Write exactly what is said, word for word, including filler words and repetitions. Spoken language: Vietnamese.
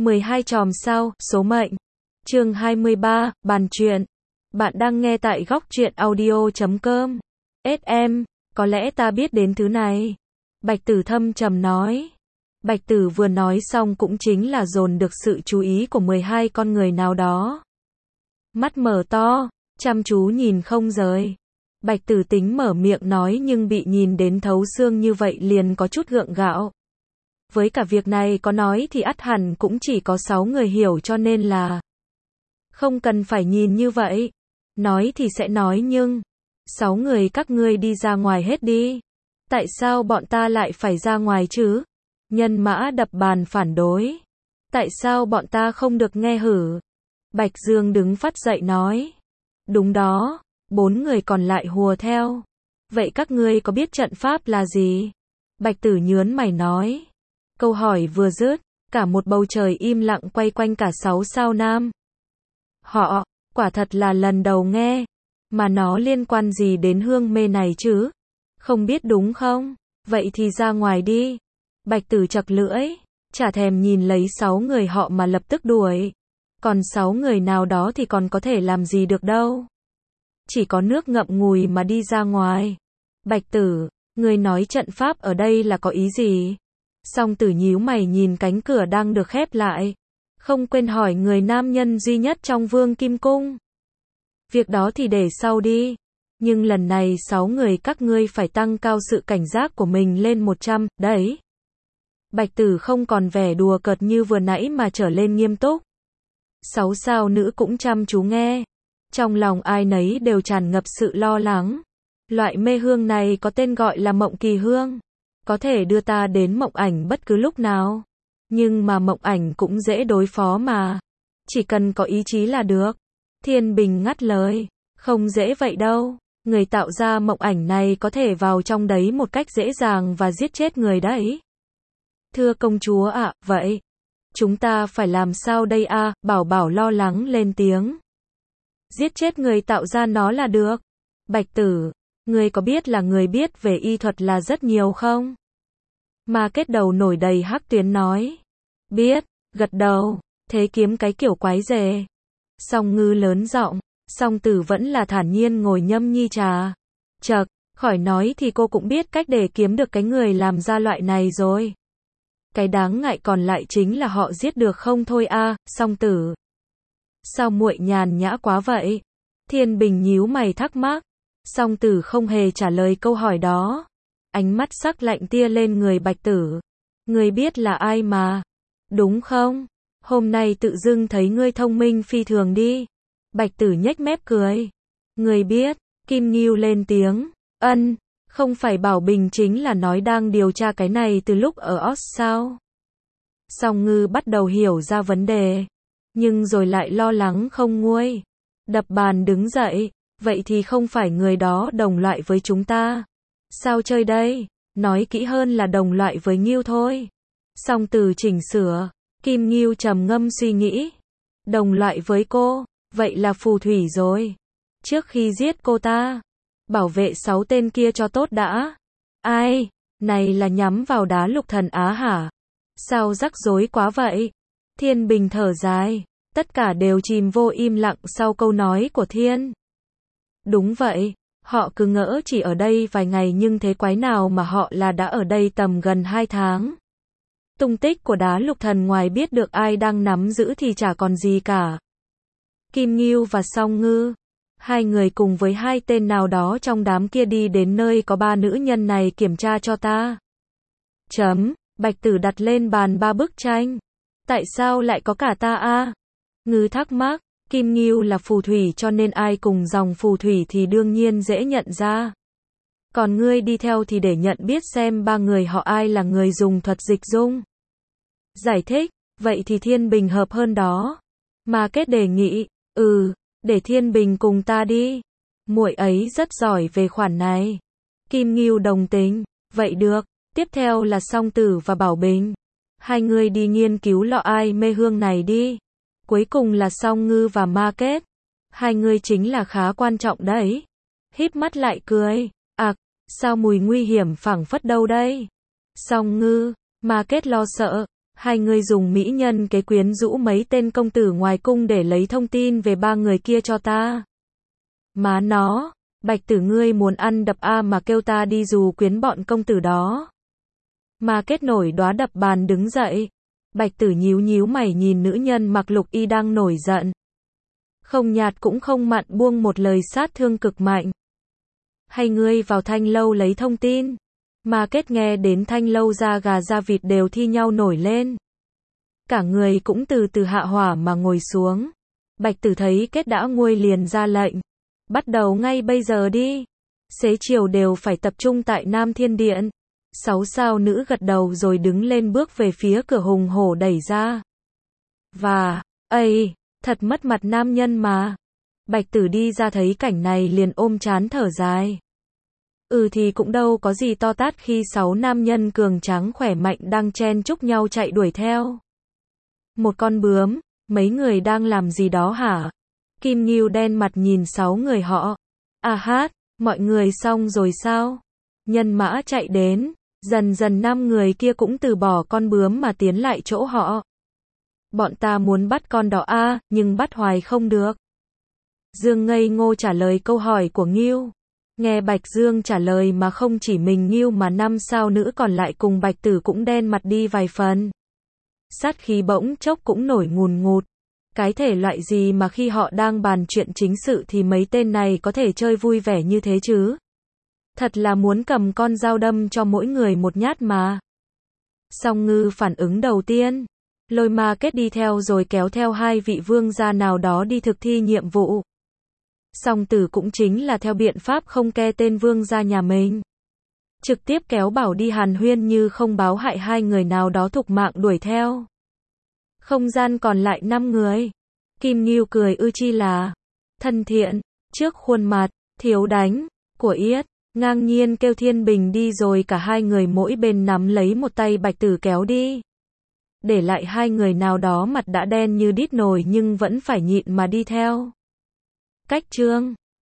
mười hai chòm sao, số mệnh. Chương hai mươi ba, bàn chuyện. Bạn đang nghe tại góc truyện audio chấm com. ét em, có lẽ ta biết đến thứ này. Bạch Tử thâm trầm nói. Bạch Tử vừa nói xong cũng chính là dồn được sự chú ý của mười hai con người nào đó. Mắt mở to, chăm chú nhìn không rời. Bạch Tử tính mở miệng nói nhưng bị nhìn đến thấu xương như vậy liền có chút gượng gạo. Với cả việc này có nói thì ắt hẳn cũng chỉ có sáu người hiểu cho nên là không cần phải nhìn như vậy. Nói thì sẽ nói nhưng sáu người các ngươi đi ra ngoài hết đi. Tại sao bọn ta lại phải ra ngoài chứ? Nhân mã đập bàn phản đối. Tại sao bọn ta không được nghe hử? Bạch Dương đứng phát dậy nói. Đúng đó, bốn người còn lại hùa theo. Vậy các ngươi có biết trận pháp là gì? Bạch Tử nhớn mày nói. Câu hỏi vừa dứt, cả một bầu trời im lặng quay quanh cả sáu sao nam. Họ, quả thật là lần đầu nghe, mà nó liên quan gì đến hương mê này chứ? Không biết đúng không? Vậy thì ra ngoài đi. Bạch Tử chật lưỡi, chả thèm nhìn lấy sáu người họ mà lập tức đuổi. Còn sáu người nào đó thì còn có thể làm gì được đâu. Chỉ có nước ngậm ngùi mà đi ra ngoài. Bạch Tử, người nói trận pháp ở đây là có ý gì? Song Tử nhíu mày nhìn cánh cửa đang được khép lại. Không quên hỏi người nam nhân duy nhất trong Vương Kim Cung. Việc đó thì để sau đi. Nhưng lần này sáu người các ngươi phải tăng cao sự cảnh giác của mình lên một trăm, đấy. Bạch Tử không còn vẻ đùa cợt như vừa nãy mà trở lên nghiêm túc. Sáu sao nữ cũng chăm chú nghe. Trong lòng ai nấy đều tràn ngập sự lo lắng. Loại mê hương này có tên gọi là mộng kỳ hương. Có thể đưa ta đến mộng ảnh bất cứ lúc nào. Nhưng mà mộng ảnh cũng dễ đối phó mà. Chỉ cần có ý chí là được. Thiên Bình ngắt lời. Không dễ vậy đâu. Người tạo ra mộng ảnh này có thể vào trong đấy một cách dễ dàng và giết chết người đấy. Thưa công chúa ạ, à, vậy chúng ta phải làm sao đây a? À? Bảo Bảo lo lắng lên tiếng. Giết chết người tạo ra nó là được. Bạch Tử, người có biết là người biết về y thuật là rất nhiều không? Mà kết đầu nổi đầy hắc tuyến nói. Biết, gật đầu, thế kiếm cái kiểu quái dề. Song Ngư lớn giọng, Song Tử vẫn là thản nhiên ngồi nhâm nhi trà. Chậc, khỏi nói thì cô cũng biết cách để kiếm được cái người làm ra loại này rồi. Cái đáng ngại còn lại chính là họ giết được không thôi a, à, Song Tử. Sao muội nhàn nhã quá vậy? Thiên Bình nhíu mày thắc mắc. Song Tử không hề trả lời câu hỏi đó. Ánh mắt sắc lạnh tia lên người Bạch Tử. Ngươi biết là ai mà, đúng không? Hôm nay tự dưng thấy ngươi thông minh phi thường đi. Bạch Tử nhếch mép cười. Ngươi biết, Kim Ngưu lên tiếng. Ân, không phải Bảo Bình chính là nói đang điều tra cái này từ lúc ở Oz sao? Song Ngư bắt đầu hiểu ra vấn đề. Nhưng rồi lại lo lắng không nguôi. Đập bàn đứng dậy. Vậy thì không phải người đó đồng loại với chúng ta. Sao chơi đây? Nói kỹ hơn là đồng loại với Ngưu thôi. Song Tử chỉnh sửa. Kim Ngưu trầm ngâm suy nghĩ. Đồng loại với cô, vậy là phù thủy rồi. Trước khi giết cô ta, bảo vệ sáu tên kia cho tốt đã. Ai? Này là nhắm vào Đá Lục Thần Á hả? Sao rắc rối quá vậy? Thiên Bình thở dài. Tất cả đều chìm vô im lặng sau câu nói của Thiên. Đúng vậy. Họ cứ ngỡ chỉ ở đây vài ngày nhưng thế quái nào mà họ là đã ở đây tầm gần hai tháng. Tung tích của Đá Lục Thần ngoài biết được ai đang nắm giữ thì chả còn gì cả. Kim Ngưu và Song Ngư, hai người cùng với hai tên nào đó trong đám kia đi đến nơi có ba nữ nhân này kiểm tra cho ta. Chấm, Bạch Tử đặt lên bàn ba bức tranh. Tại sao lại có cả ta a? À? Ngư thắc mắc. Kim Ngưu là phù thủy cho nên ai cùng dòng phù thủy thì đương nhiên dễ nhận ra. Còn ngươi đi theo thì để nhận biết xem ba người họ ai là người dùng thuật dịch dung. Giải thích, vậy thì Thiên Bình hợp hơn đó. Mà kết đề nghị, ừ, để Thiên Bình cùng ta đi. Muội ấy rất giỏi về khoản này. Kim Ngưu đồng tình, vậy được, tiếp theo là Song Tử và Bảo Bình. Hai người đi nghiên cứu lọ ai mê hương này đi. Cuối cùng là Song Ngư và Ma Kết. Hai người chính là khá quan trọng đấy. Híp mắt lại cười, ạc, à, sao mùi nguy hiểm phảng phất đâu đây? Song Ngư, Ma Kết lo sợ. Hai người dùng mỹ nhân kế quyến rũ mấy tên công tử ngoài cung để lấy thông tin về ba người kia cho ta. Má nó, Bạch Tử ngươi muốn ăn đập a mà kêu ta đi dù quyến bọn công tử đó. Mà Kết nổi đóa đập bàn đứng dậy. Bạch Tử nhíu nhíu mày nhìn nữ nhân mặc lục y đang nổi giận. Không nhạt cũng không mặn buông một lời sát thương cực mạnh. Hay ngươi vào Thanh lâu lấy thông tin. Mà Kết nghe đến Thanh lâu da gà da vịt đều thi nhau nổi lên. Cả người cũng từ từ hạ hỏa mà ngồi xuống. Bạch Tử thấy Kết đã nguôi liền ra lệnh. Bắt đầu ngay bây giờ đi. Xế chiều đều phải tập trung tại Nam Thiên Điện. Sáu sao nữ gật đầu rồi đứng lên bước về phía cửa hùng hổ đẩy ra. Và, ây, thật mất mặt nam nhân mà. Bạch Tử đi ra thấy cảnh này liền ôm trán thở dài. Ừ thì cũng đâu có gì to tát khi sáu nam nhân cường tráng khỏe mạnh đang chen chúc nhau chạy đuổi theo. Một con bướm, mấy người đang làm gì đó hả? Kim Ngưu đen mặt nhìn sáu người họ. À hát, mọi người xong rồi sao? Nhân mã chạy đến, dần dần năm người kia cũng từ bỏ con bướm mà tiến lại chỗ họ. Bọn ta muốn bắt con đó a, nhưng bắt hoài không được. Dương ngây ngô trả lời câu hỏi của Ngưu. Nghe Bạch Dương trả lời mà không chỉ mình Ngưu mà năm sao nữ còn lại cùng Bạch Tử cũng đen mặt đi vài phần. Sát khí bỗng chốc cũng nổi ngùn ngụt. Cái thể loại gì mà khi họ đang bàn chuyện chính sự thì mấy tên này có thể chơi vui vẻ như thế chứ? Thật là muốn cầm con dao đâm cho mỗi người một nhát mà. Song Ngư phản ứng đầu tiên. Lôi Ma Kết đi theo rồi kéo theo hai vị vương gia nào đó đi thực thi nhiệm vụ. Song Tử cũng chính là theo biện pháp không ke tên vương gia nhà mình. Trực tiếp kéo bảo đi hàn huyên như không báo hại hai người nào đó thục mạng đuổi theo. Không gian còn lại năm người. Kim Ngưu cười ư chi là thân thiện, trước khuôn mặt, thiếu đánh, của Yết, ngang nhiên kêu Thiên Bình đi rồi cả hai người mỗi bên nắm lấy một tay Bạch Tử kéo đi. Để lại hai người nào đó mặt đã đen như đít nồi nhưng vẫn phải nhịn mà đi theo. Cách chương